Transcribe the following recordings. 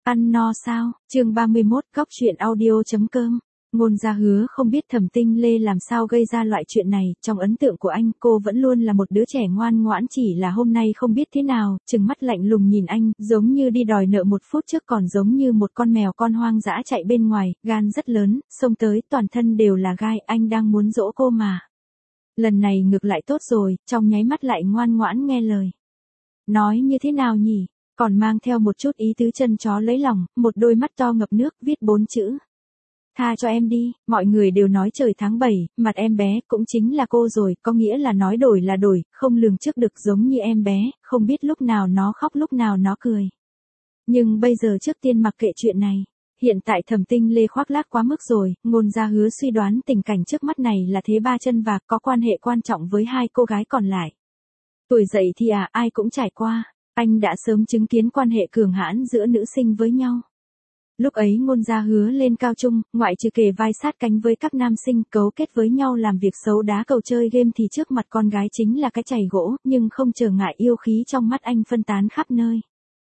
Ăn no sao? Chương 31, góc truyện audio.com. Ngôn Gia Hứa không biết Thẩm Tinh Lê làm sao gây ra loại chuyện này, trong ấn tượng của anh, cô vẫn luôn là một đứa trẻ ngoan ngoãn, chỉ là hôm nay không biết thế nào, trừng mắt lạnh lùng nhìn anh, giống như đi đòi nợ một phút trước, còn giống như một con mèo con hoang dã chạy bên ngoài, gan rất lớn, xông tới, toàn thân đều là gai, anh đang muốn dỗ cô mà. Lần này ngược lại tốt rồi, trong nháy mắt lại ngoan ngoãn nghe lời. Nói như thế nào nhỉ? Còn mang theo một chút ý tứ chân chó lấy lòng, một đôi mắt to ngập nước, viết 4 chữ. Tha cho em đi, mọi người đều nói trời tháng 7, mặt em bé, cũng chính là cô rồi, có nghĩa là nói đổi là đổi, không lường trước được, giống như em bé, không biết lúc nào nó khóc lúc nào nó cười. Nhưng bây giờ trước tiên mặc kệ chuyện này. Hiện tại Thẩm Tinh Lê khoác lác quá mức rồi, Ngôn Gia Hứa suy đoán tình cảnh trước mắt này là thế ba chân và có quan hệ quan trọng với hai cô gái còn lại. Tuổi dậy thì ai cũng trải qua. Anh đã sớm chứng kiến quan hệ cường hãn giữa nữ sinh với nhau. Lúc ấy Ngôn Gia Hứa lên cao trung, ngoại trừ kề vai sát cánh với các nam sinh cấu kết với nhau làm việc xấu đá cầu chơi game thì trước mặt con gái chính là cái chày gỗ, nhưng không trở ngại yêu khí trong mắt anh phân tán khắp nơi.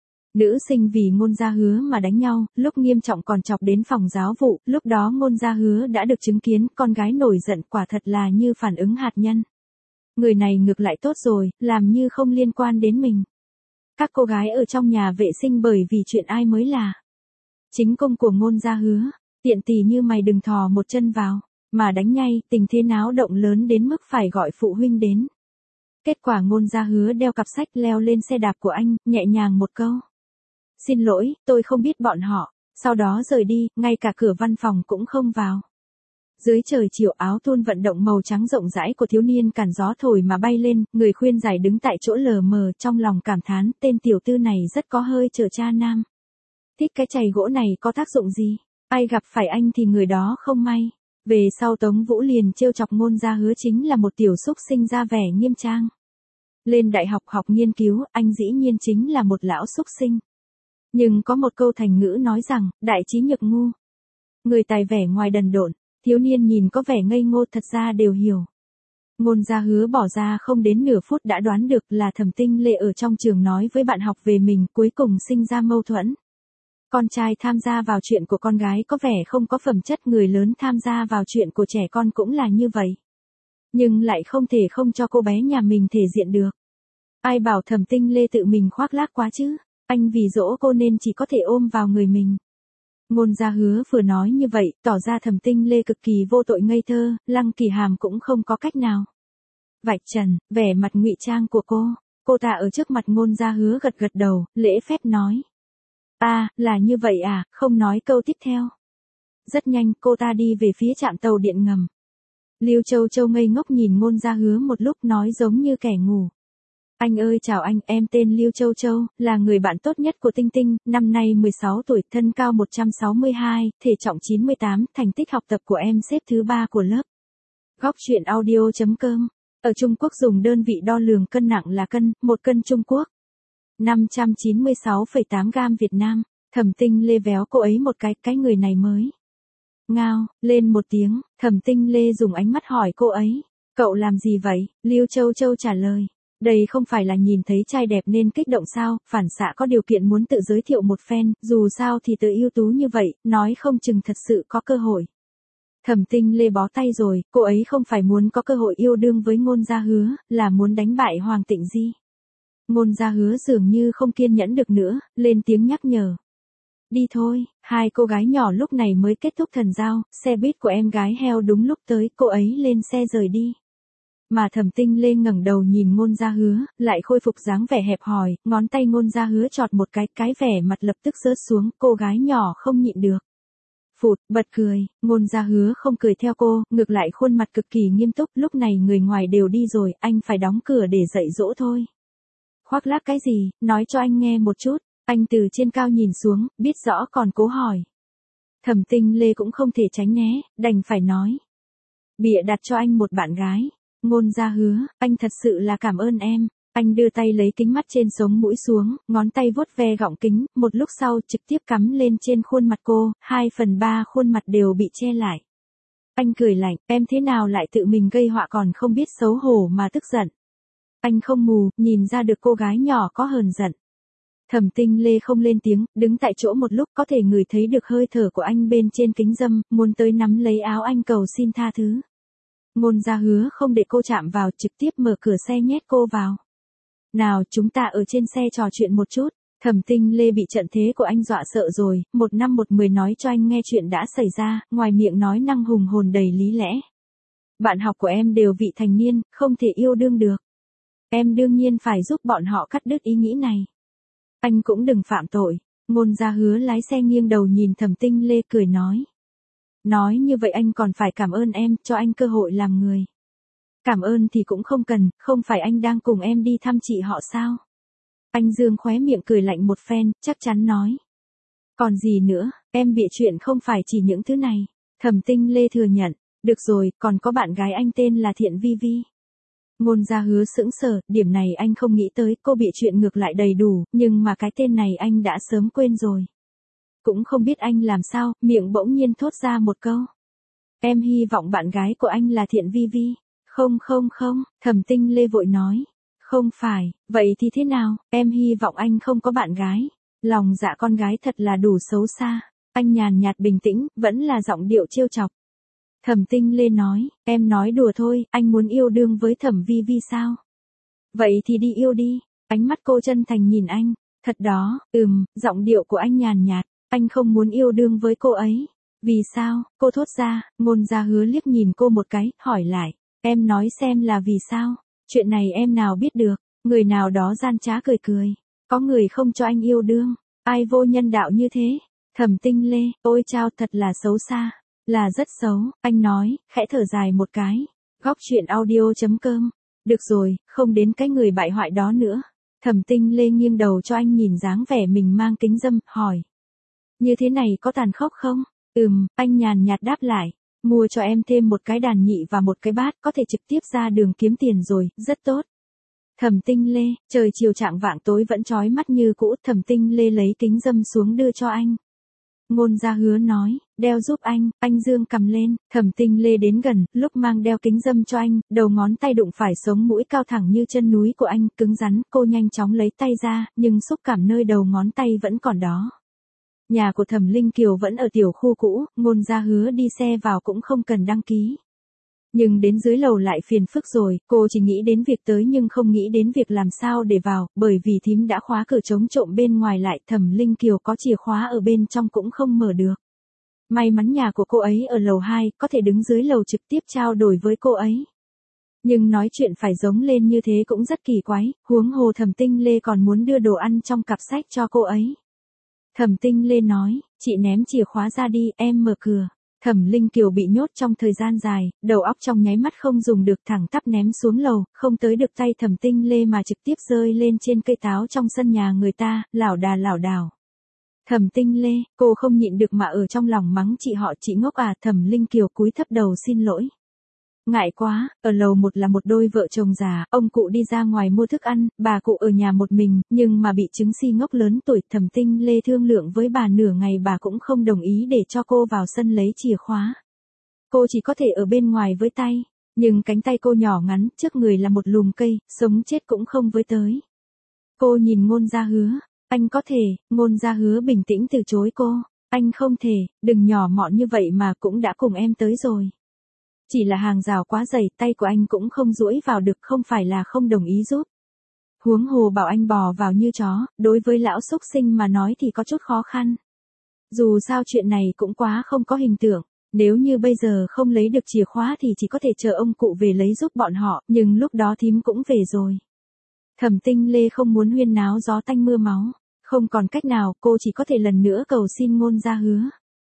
Nữ sinh vì Ngôn Gia Hứa mà đánh nhau, lúc nghiêm trọng còn chọc đến phòng giáo vụ, lúc đó Ngôn Gia Hứa đã được chứng kiến, con gái nổi giận quả thật là như phản ứng hạt nhân. Người này ngược lại tốt rồi, làm như không liên quan đến mình. Các cô gái ở trong nhà vệ sinh bởi vì chuyện ai mới là chính công của Ngôn Gia Hứa, tiện tì như mày đừng thò một chân vào, mà đánh nhay, tình thế náo động lớn đến mức phải gọi phụ huynh đến. Kết quả Ngôn Gia Hứa đeo cặp sách leo lên xe đạp của anh, nhẹ nhàng một câu. Xin lỗi, tôi không biết bọn họ, sau đó rời đi, ngay cả cửa văn phòng cũng không vào. Dưới trời chiều áo thun vận động màu trắng rộng rãi của thiếu niên cản gió thổi mà bay lên, người khuyên giải đứng tại chỗ lờ mờ trong lòng cảm thán, tên tiểu tư này rất có hơi trở cha nam. Thích cái chày gỗ này có tác dụng gì? Ai gặp phải anh thì người đó không may. Về sau Tống Vũ liền trêu chọc Ngôn Gia Hứa chính là một tiểu xúc sinh ra vẻ nghiêm trang. Lên đại học học nghiên cứu, anh dĩ nhiên chính là một lão xúc sinh. Nhưng có một câu thành ngữ nói rằng, đại trí nhược ngu. Người tài vẻ ngoài đần độn, thiếu niên nhìn có vẻ ngây ngô thật ra đều hiểu. Ngôn Gia Hứa bỏ ra không đến nửa phút đã đoán được là Thẩm Tinh Lê ở trong trường nói với bạn học về mình, cuối cùng sinh ra mâu thuẫn. Con trai tham gia vào chuyện của con gái có vẻ không có phẩm chất, người lớn tham gia vào chuyện của trẻ con cũng là như vậy. Nhưng lại không thể không cho cô bé nhà mình thể diện được. Ai bảo Thẩm Tinh Lê tự mình khoác lác quá chứ, anh vì dỗ cô nên chỉ có thể ôm vào người mình. Ngôn Gia Hứa vừa nói như vậy, tỏ ra Thẩm Tinh Lê cực kỳ vô tội ngây thơ, Lăng Kỳ Hàm cũng không có cách nào. Vạch trần, vẻ mặt ngụy trang của cô ta ở trước mặt Ngôn Gia Hứa gật gật đầu, lễ phép nói. Là như vậy à, không nói câu tiếp theo. Rất nhanh, cô ta đi về phía trạm tàu điện ngầm. Lưu Châu Châu ngây ngốc nhìn Ngôn Gia Hứa một lúc nói giống như kẻ ngủ. Anh ơi chào anh, em tên Lưu Châu Châu, là người bạn tốt nhất của Tinh Tinh, năm nay 16 tuổi, thân cao 162, thể trọng 98, thành tích học tập của em xếp thứ 3 của lớp. Góc truyện audio.com. Ở Trung Quốc dùng đơn vị đo lường cân nặng là cân, 1 cân Trung Quốc. 596,8 gam Việt Nam. Thẩm Tinh Lê véo cô ấy một cái người này mới. Ngao, lên một tiếng, Thẩm Tinh Lê dùng ánh mắt hỏi cô ấy. Cậu làm gì vậy? Lưu Châu Châu trả lời. Đây không phải là nhìn thấy trai đẹp nên kích động sao, phản xạ có điều kiện muốn tự giới thiệu một phen, dù sao thì tớ ưu tú như vậy, nói không chừng thật sự có cơ hội. Thẩm Tinh Lê bó tay rồi, cô ấy không phải muốn có cơ hội yêu đương với Ngôn Gia Hứa, là muốn đánh bại Hoàng Tịnh Di. Ngôn Gia Hứa dường như không kiên nhẫn được nữa, lên tiếng nhắc nhở. Đi thôi, hai cô gái nhỏ lúc này mới kết thúc thần giao, xe buýt của em gái heo đúng lúc tới, cô ấy lên xe rời đi. Mà Thẩm Tinh Lê ngẩng đầu nhìn Ngôn Gia Hứa, lại khôi phục dáng vẻ hẹp hòi, ngón tay Ngôn Gia Hứa chọt một cái vẻ mặt lập tức rớt xuống, cô gái nhỏ không nhịn được. Phụt, bật cười, Ngôn Gia Hứa không cười theo cô, ngược lại khuôn mặt cực kỳ nghiêm túc, lúc này người ngoài đều đi rồi, anh phải đóng cửa để dạy dỗ thôi. Khoác lác cái gì, nói cho anh nghe một chút, anh từ trên cao nhìn xuống, biết rõ còn cố hỏi. Thẩm Tinh Lê cũng không thể tránh né, đành phải nói. Bịa đặt cho anh một bạn gái. Ngôn Gia Hứa, anh thật sự là cảm ơn em. Anh đưa tay lấy kính mắt trên sống mũi xuống, ngón tay vuốt ve gọng kính, một lúc sau trực tiếp cắm lên trên khuôn mặt cô, 2/3 khuôn mặt đều bị che lại. Anh cười lạnh, em thế nào lại tự mình gây họa còn không biết xấu hổ mà tức giận. Anh không mù, nhìn ra được cô gái nhỏ có hờn giận. Thẩm Tinh Lê không lên tiếng, đứng tại chỗ một lúc có thể ngửi thấy được hơi thở của anh bên trên kính râm, muốn tới nắm lấy áo anh cầu xin tha thứ. Ngôn Gia Hứa không để cô chạm vào, trực tiếp mở cửa xe nhét cô vào. Nào chúng ta ở trên xe trò chuyện một chút. Thẩm Tinh Lê bị trận thế của anh dọa sợ rồi, 1 năm 1 mười nói cho anh nghe chuyện đã xảy ra, ngoài miệng nói năng hùng hồn đầy lý lẽ. Bạn học của em đều vị thành niên, không thể yêu đương được. Em đương nhiên phải giúp bọn họ cắt đứt ý nghĩ này. Anh cũng đừng phạm tội. Ngôn Gia Hứa lái xe nghiêng đầu nhìn Thẩm Tinh Lê cười nói. Nói như vậy anh còn phải cảm ơn em, cho anh cơ hội làm người. Cảm ơn thì cũng không cần, không phải anh đang cùng em đi thăm chị họ sao? Anh dương khóe miệng cười lạnh một phen, chắc chắn nói. Còn gì nữa, em bịa chuyện không phải chỉ những thứ này. Thẩm Tinh Lê thừa nhận, được rồi, còn có bạn gái anh tên là Thiện Vi Vi. Ngôn Gia Hứa sững sờ, điểm này anh không nghĩ tới, cô bịa chuyện ngược lại đầy đủ, nhưng mà cái tên này anh đã sớm quên rồi. Cũng không biết anh làm sao, miệng bỗng nhiên thốt ra một câu. Em hy vọng bạn gái của anh là Thiện Vi Vi. Không, Thẩm Tinh Lê vội nói. Không phải, vậy thì thế nào, em hy vọng anh không có bạn gái. Lòng dạ con gái thật là đủ xấu xa. Anh nhàn nhạt bình tĩnh, vẫn là giọng điệu trêu chọc. Thẩm Tinh Lê nói, em nói đùa thôi, anh muốn yêu đương với Thẩm Vi Vi sao? Vậy thì đi yêu đi. Ánh mắt cô chân thành nhìn anh. Thật đó, giọng điệu của anh nhàn nhạt. Anh không muốn yêu đương với cô ấy. Vì sao? Cô thốt ra. Ngôn Gia Hứa liếc nhìn cô một cái, hỏi lại. Em nói xem là vì sao? Chuyện này em nào biết được. Người nào đó gian trá cười cười. Có người không cho anh yêu đương. Ai vô nhân đạo như thế? Thẩm Tinh Lê, ôi chao thật là xấu xa. Là rất xấu, anh nói, khẽ thở dài một cái. Góc chuyện audio.com. Được rồi, không đến cái người bại hoại đó nữa. Thẩm Tinh Lê nghiêng đầu cho anh nhìn dáng vẻ mình mang kính râm, hỏi. Như thế này có tàn khốc không? Anh nhàn nhạt đáp lại. Mua cho em thêm một cái đàn nhị và một cái bát, có thể trực tiếp ra đường kiếm tiền rồi, rất tốt. Thẩm Tinh Lê, trời chiều chạng vạng tối vẫn chói mắt như cũ, Thẩm Tinh Lê lấy kính râm xuống đưa cho anh. Ngôn Gia Hứa nói, đeo giúp anh dương cầm lên, Thẩm Tinh Lê đến gần, lúc mang đeo kính râm cho anh, đầu ngón tay đụng phải sống mũi cao thẳng như chân núi của anh, cứng rắn, cô nhanh chóng lấy tay ra, nhưng xúc cảm nơi đầu ngón tay vẫn còn đó. Nhà của Thẩm Linh Kiều vẫn ở tiểu khu cũ, Ngôn Gia Hứa đi xe vào cũng không cần đăng ký. Nhưng đến dưới lầu lại phiền phức rồi, cô chỉ nghĩ đến việc tới nhưng không nghĩ đến việc làm sao để vào, bởi vì thím đã khóa cửa chống trộm bên ngoài lại, Thẩm Linh Kiều có chìa khóa ở bên trong cũng không mở được. May mắn nhà của cô ấy ở lầu 2, có thể đứng dưới lầu trực tiếp trao đổi với cô ấy. Nhưng nói chuyện phải giống lên như thế cũng rất kỳ quái, huống hồ Thẩm Tinh Lê còn muốn đưa đồ ăn trong cặp sách cho cô ấy. Thẩm Tinh Lê nói, chị ném chìa khóa ra đi, em mở cửa. Thẩm Linh Kiều bị nhốt trong thời gian dài, đầu óc trong nháy mắt không dùng được, thẳng tắp ném xuống lầu, không tới được tay Thẩm Tinh Lê mà trực tiếp rơi lên trên cây táo trong sân nhà người ta, lảo đảo. Thẩm Tinh Lê, cô không nhịn được mà ở trong lòng mắng chị họ, chị ngốc à. Thẩm Linh Kiều cúi thấp đầu xin lỗi. Ngại quá, ở lầu 1 là một đôi vợ chồng già, ông cụ đi ra ngoài mua thức ăn, bà cụ ở nhà một mình, nhưng mà bị chứng si ngốc lớn tuổi. Thẩm Tinh Lê thương lượng với bà nửa ngày, bà cũng không đồng ý để cho cô vào sân lấy chìa khóa. Cô chỉ có thể ở bên ngoài với tay, nhưng cánh tay cô nhỏ ngắn, trước người là một lùm cây, sống chết cũng không với tới. Cô nhìn Ngôn Gia Hứa, anh có thể. Ngôn Gia Hứa bình tĩnh từ chối cô, anh không thể, đừng nhỏ mọn như vậy mà, cũng đã cùng em tới rồi. Chỉ là hàng rào quá dày, tay của anh cũng không duỗi vào được, không phải là không đồng ý giúp. Huống hồ bảo anh bò vào như chó, đối với lão xúc sinh mà nói thì có chút khó khăn. Dù sao chuyện này cũng quá không có hình tượng, nếu như bây giờ không lấy được chìa khóa thì chỉ có thể chờ ông cụ về lấy giúp bọn họ, nhưng lúc đó thím cũng về rồi. Thẩm Tinh Lê không muốn huyên náo gió tanh mưa máu, không còn cách nào, cô chỉ có thể lần nữa cầu xin Ngôn Gia Hứa.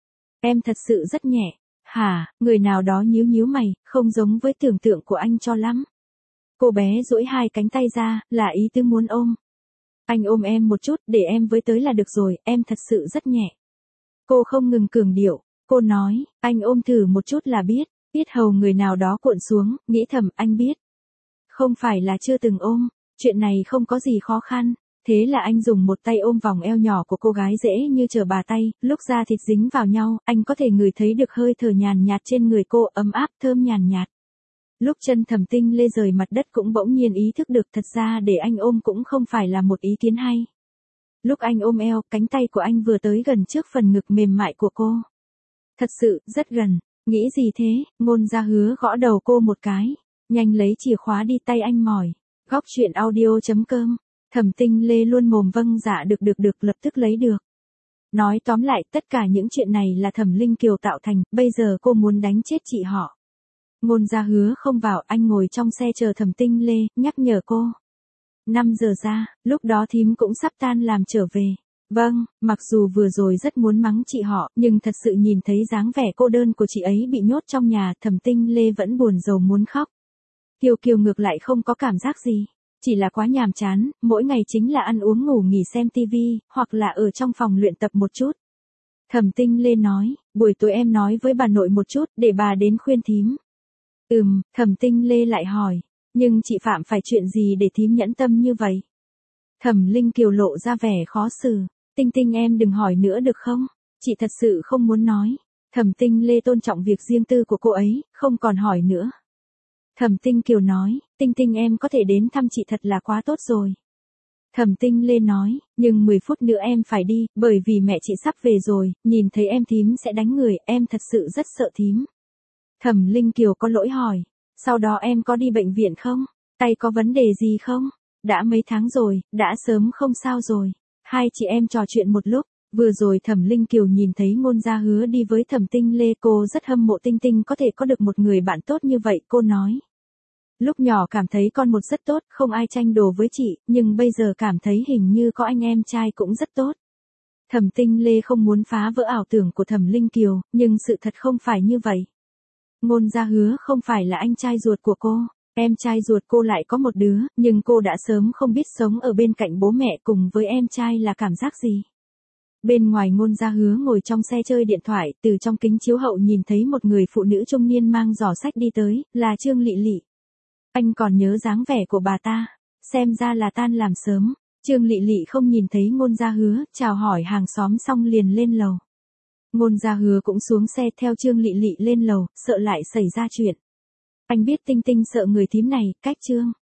Em thật sự rất nhẹ. Hả, người nào đó nhíu mày, không giống với tưởng tượng của anh cho lắm. Cô bé duỗi hai cánh tay ra, là ý tứ muốn ôm. Anh ôm em một chút, để em với tới là được rồi, em thật sự rất nhẹ. Cô không ngừng cường điệu, cô nói, anh ôm thử một chút là biết. Biết hầu người nào đó cuộn xuống, nghĩ thầm, anh biết. Không phải là chưa từng ôm, chuyện này không có gì khó khăn. Thế là anh dùng một tay ôm vòng eo nhỏ của cô gái dễ như trở bà tay, lúc da thịt dính vào nhau, anh có thể ngửi thấy được hơi thở nhàn nhạt trên người cô, ấm áp thơm nhàn nhạt. Lúc chân Thẩm Tinh Lê rời mặt đất cũng bỗng nhiên ý thức được thật ra để anh ôm cũng không phải là một ý kiến hay. Lúc anh ôm eo, cánh tay của anh vừa tới gần trước phần ngực mềm mại của cô. Thật sự, rất gần. Nghĩ gì thế, Ngôn Gia Hứa gõ đầu cô một cái. Nhanh lấy chìa khóa đi, tay anh mỏi. Góc chuyện audio.com. Thẩm Tinh Lê luôn mồm vâng dạ được lập tức lấy được. Nói tóm lại, tất cả những chuyện này là Thẩm Linh Kiều tạo thành, bây giờ cô muốn đánh chết chị họ. Ngôn Gia Hứa không vào, anh ngồi trong xe chờ Thẩm Tinh Lê, nhắc nhở cô. 5 giờ ra, lúc đó thím cũng sắp tan làm trở về. Vâng, mặc dù vừa rồi rất muốn mắng chị họ, nhưng thật sự nhìn thấy dáng vẻ cô đơn của chị ấy bị nhốt trong nhà, Thẩm Tinh Lê vẫn buồn rầu muốn khóc. Kiều Kiều ngược lại không có cảm giác gì. Chỉ là quá nhàm chán, mỗi ngày chính là ăn uống ngủ nghỉ xem tivi, hoặc là ở trong phòng luyện tập một chút. Thẩm Tinh Lê nói, buổi tối em nói với bà nội một chút, để bà đến khuyên thím. Thẩm Tinh Lê lại hỏi, nhưng chị phạm phải chuyện gì để thím nhẫn tâm như vậy? Thẩm Linh Kiều lộ ra vẻ khó xử, Tinh Tinh em đừng hỏi nữa được không? Chị thật sự không muốn nói. Thẩm Tinh Lê tôn trọng việc riêng tư của cô ấy, không còn hỏi nữa. Thẩm Tinh Kiều nói, Tinh Tinh em có thể đến thăm chị thật là quá tốt rồi. Thẩm Tinh Lê nói, nhưng 10 phút nữa em phải đi, bởi vì mẹ chị sắp về rồi, nhìn thấy em thím sẽ đánh người, em thật sự rất sợ thím. Thẩm Linh Kiều có lỗi hỏi, sau đó em có đi bệnh viện không? Tay có vấn đề gì không? Đã mấy tháng rồi, đã sớm không sao rồi. Hai chị em trò chuyện một lúc, vừa rồi Thẩm Linh Kiều nhìn thấy Ngôn Gia Hứa đi với Thẩm Tinh Lê, cô rất hâm mộ Tinh Tinh có thể có được một người bạn tốt như vậy, cô nói. Lúc nhỏ cảm thấy con một rất tốt, không ai tranh đồ với chị, nhưng bây giờ cảm thấy hình như có anh em trai cũng rất tốt. Thẩm Tinh Lê không muốn phá vỡ ảo tưởng của Thẩm Linh Kiều, nhưng sự thật không phải như vậy. Ngôn Gia Hứa không phải là anh trai ruột của cô, em trai ruột cô lại có một đứa, nhưng cô đã sớm không biết sống ở bên cạnh bố mẹ cùng với em trai là cảm giác gì. Bên ngoài Ngôn Gia Hứa ngồi trong xe chơi điện thoại, từ trong kính chiếu hậu nhìn thấy một người phụ nữ trung niên mang giỏ sách đi tới, là Trương Lị Lị. Anh còn nhớ dáng vẻ của bà ta, xem ra là tan làm sớm. Trương Lị Lị không nhìn thấy Ngôn Gia Hứa, chào hỏi hàng xóm xong liền lên lầu. Ngôn Gia Hứa cũng xuống xe theo Trương Lị Lị lên lầu, sợ lại xảy ra chuyện. Anh biết Tinh Tinh sợ người thím này, cách Trương